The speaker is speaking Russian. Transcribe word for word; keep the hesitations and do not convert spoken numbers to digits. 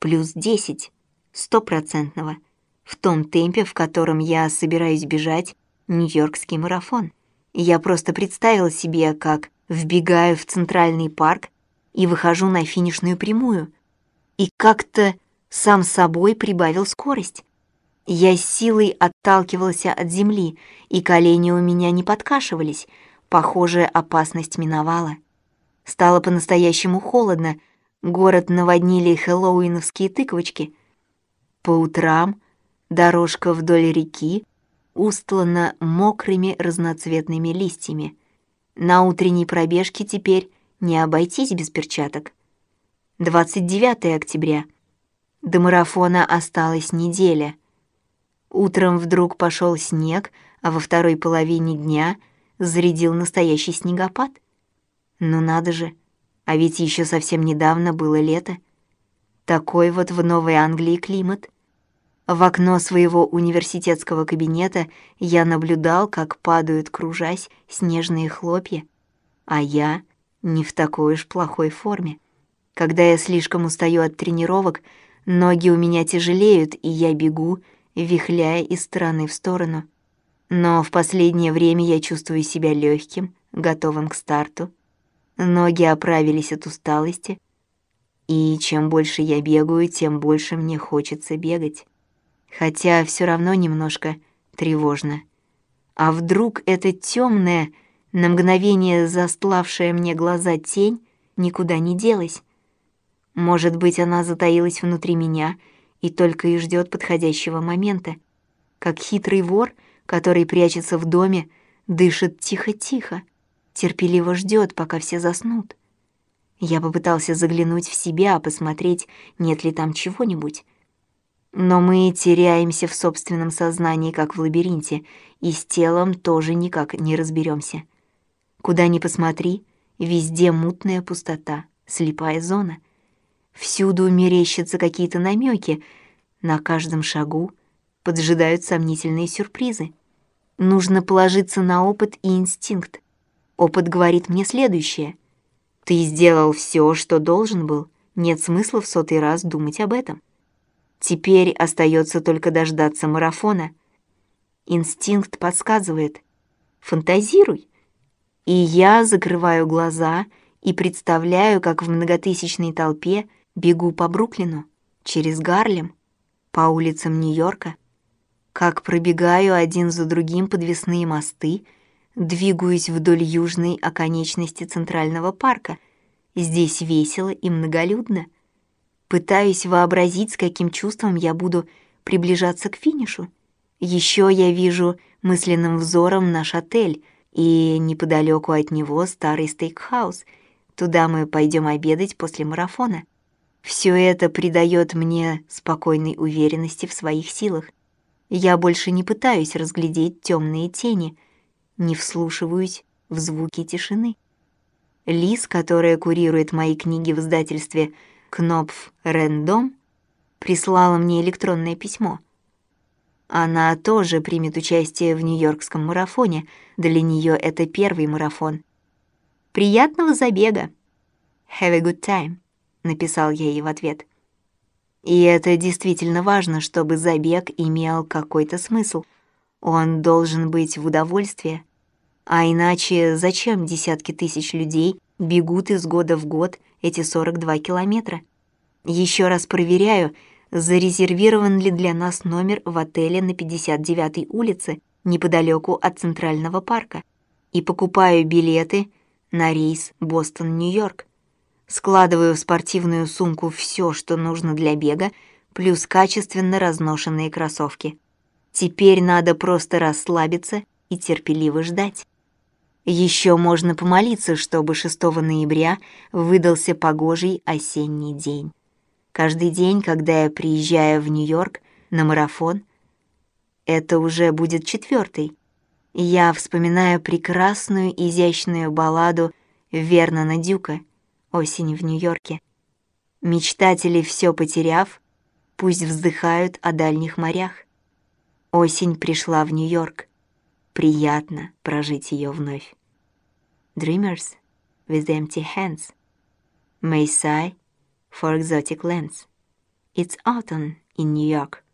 плюс десять, стопроцентного, в том темпе, в котором я собираюсь бежать Нью-Йоркский марафон. Я просто представила себе, как вбегаю в Центральный парк и выхожу на финишную прямую, и как-то сам собой прибавил скорость. Я с силой отталкивался от земли, и колени у меня не подкашивались. Похоже, опасность миновала. Стало по-настоящему холодно. Город наводнили хэллоуиновские тыковочки. По утрам дорожка вдоль реки устлана мокрыми разноцветными листьями. На утренней пробежке теперь не обойтись без перчаток. двадцать девятое октября. До марафона осталась неделя. Утром вдруг пошел снег, а во второй половине дня зарядил настоящий снегопад. Ну надо же, а ведь еще совсем недавно было лето. Такой вот в Новой Англии климат. В окно своего университетского кабинета я наблюдал, как падают, кружась, снежные хлопья. А я не в такой уж плохой форме. Когда я слишком устаю от тренировок, ноги у меня тяжелеют, и я бегу, вихляя из стороны в сторону. Но в последнее время я чувствую себя легким, готовым к старту. Ноги оправились от усталости, и чем больше я бегаю, тем больше мне хочется бегать. Хотя все равно немножко тревожно. А вдруг эта темная, на мгновение застлавшая мне глаза тень никуда не делась? Может быть, она затаилась внутри меня и только и ждет подходящего момента, как хитрый вор, который прячется в доме, дышит тихо-тихо, терпеливо ждет, пока все заснут. Я попытался заглянуть в себя, посмотреть, нет ли там чего-нибудь. Но мы теряемся в собственном сознании, как в лабиринте, и с телом тоже никак не разберемся. Куда ни посмотри, везде мутная пустота, слепая зона. Всюду мерещатся какие-то намеки, на каждом шагу поджидают сомнительные сюрпризы. Нужно положиться на опыт и инстинкт. Опыт говорит мне следующее: ты сделал все, что должен был, нет смысла в сотый раз думать об этом. Теперь остается только дождаться марафона. Инстинкт подсказывает: фантазируй. И я закрываю глаза и представляю, как в многотысячной толпе бегу по Бруклину, через Гарлем, по улицам Нью-Йорка, как пробегаю один за другим подвесные мосты, двигаюсь вдоль южной оконечности Центрального парка. Здесь весело и многолюдно. Пытаюсь вообразить, с каким чувством я буду приближаться к финишу. Еще я вижу мысленным взором наш отель и неподалеку от него старый стейкхаус. Туда мы пойдем обедать после марафона. Все это придает мне спокойной уверенности в своих силах. Я больше не пытаюсь разглядеть темные тени, не вслушиваюсь в звуки тишины. Лиз, которая курирует мои книги в издательстве «Кнопф Рэндом», прислала мне электронное письмо. Она тоже примет участие в Нью-Йоркском марафоне. Для нее это первый марафон. «Приятного забега! Have a good time», — написал я ей в ответ. И это действительно важно, чтобы забег имел какой-то смысл. Он должен быть в удовольствие. А иначе зачем десятки тысяч людей бегут из года в год эти сорок два километра? Еще раз проверяю, зарезервирован ли для нас номер в отеле на пятьдесят девятой улице, неподалеку от Центрального парка, и покупаю билеты на рейс Бостон-Нью-Йорк. Складываю в спортивную сумку все, что нужно для бега, плюс качественно разношенные кроссовки. Теперь надо просто расслабиться и терпеливо ждать. Еще можно помолиться, чтобы шестого ноября выдался погожий осенний день. Каждый день, когда я приезжаю в Нью-Йорк на марафон, это уже будет четвертый, я вспоминаю прекрасную изящную балладу Вернона Дюка «Осень в Нью-Йорке». Мечтатели, все потеряв, пусть вздыхают о дальних морях. Осень пришла в Нью-Йорк. Приятно прожить ее вновь. Dreamers with empty hands may sigh for exotic lands. It's autumn in New York.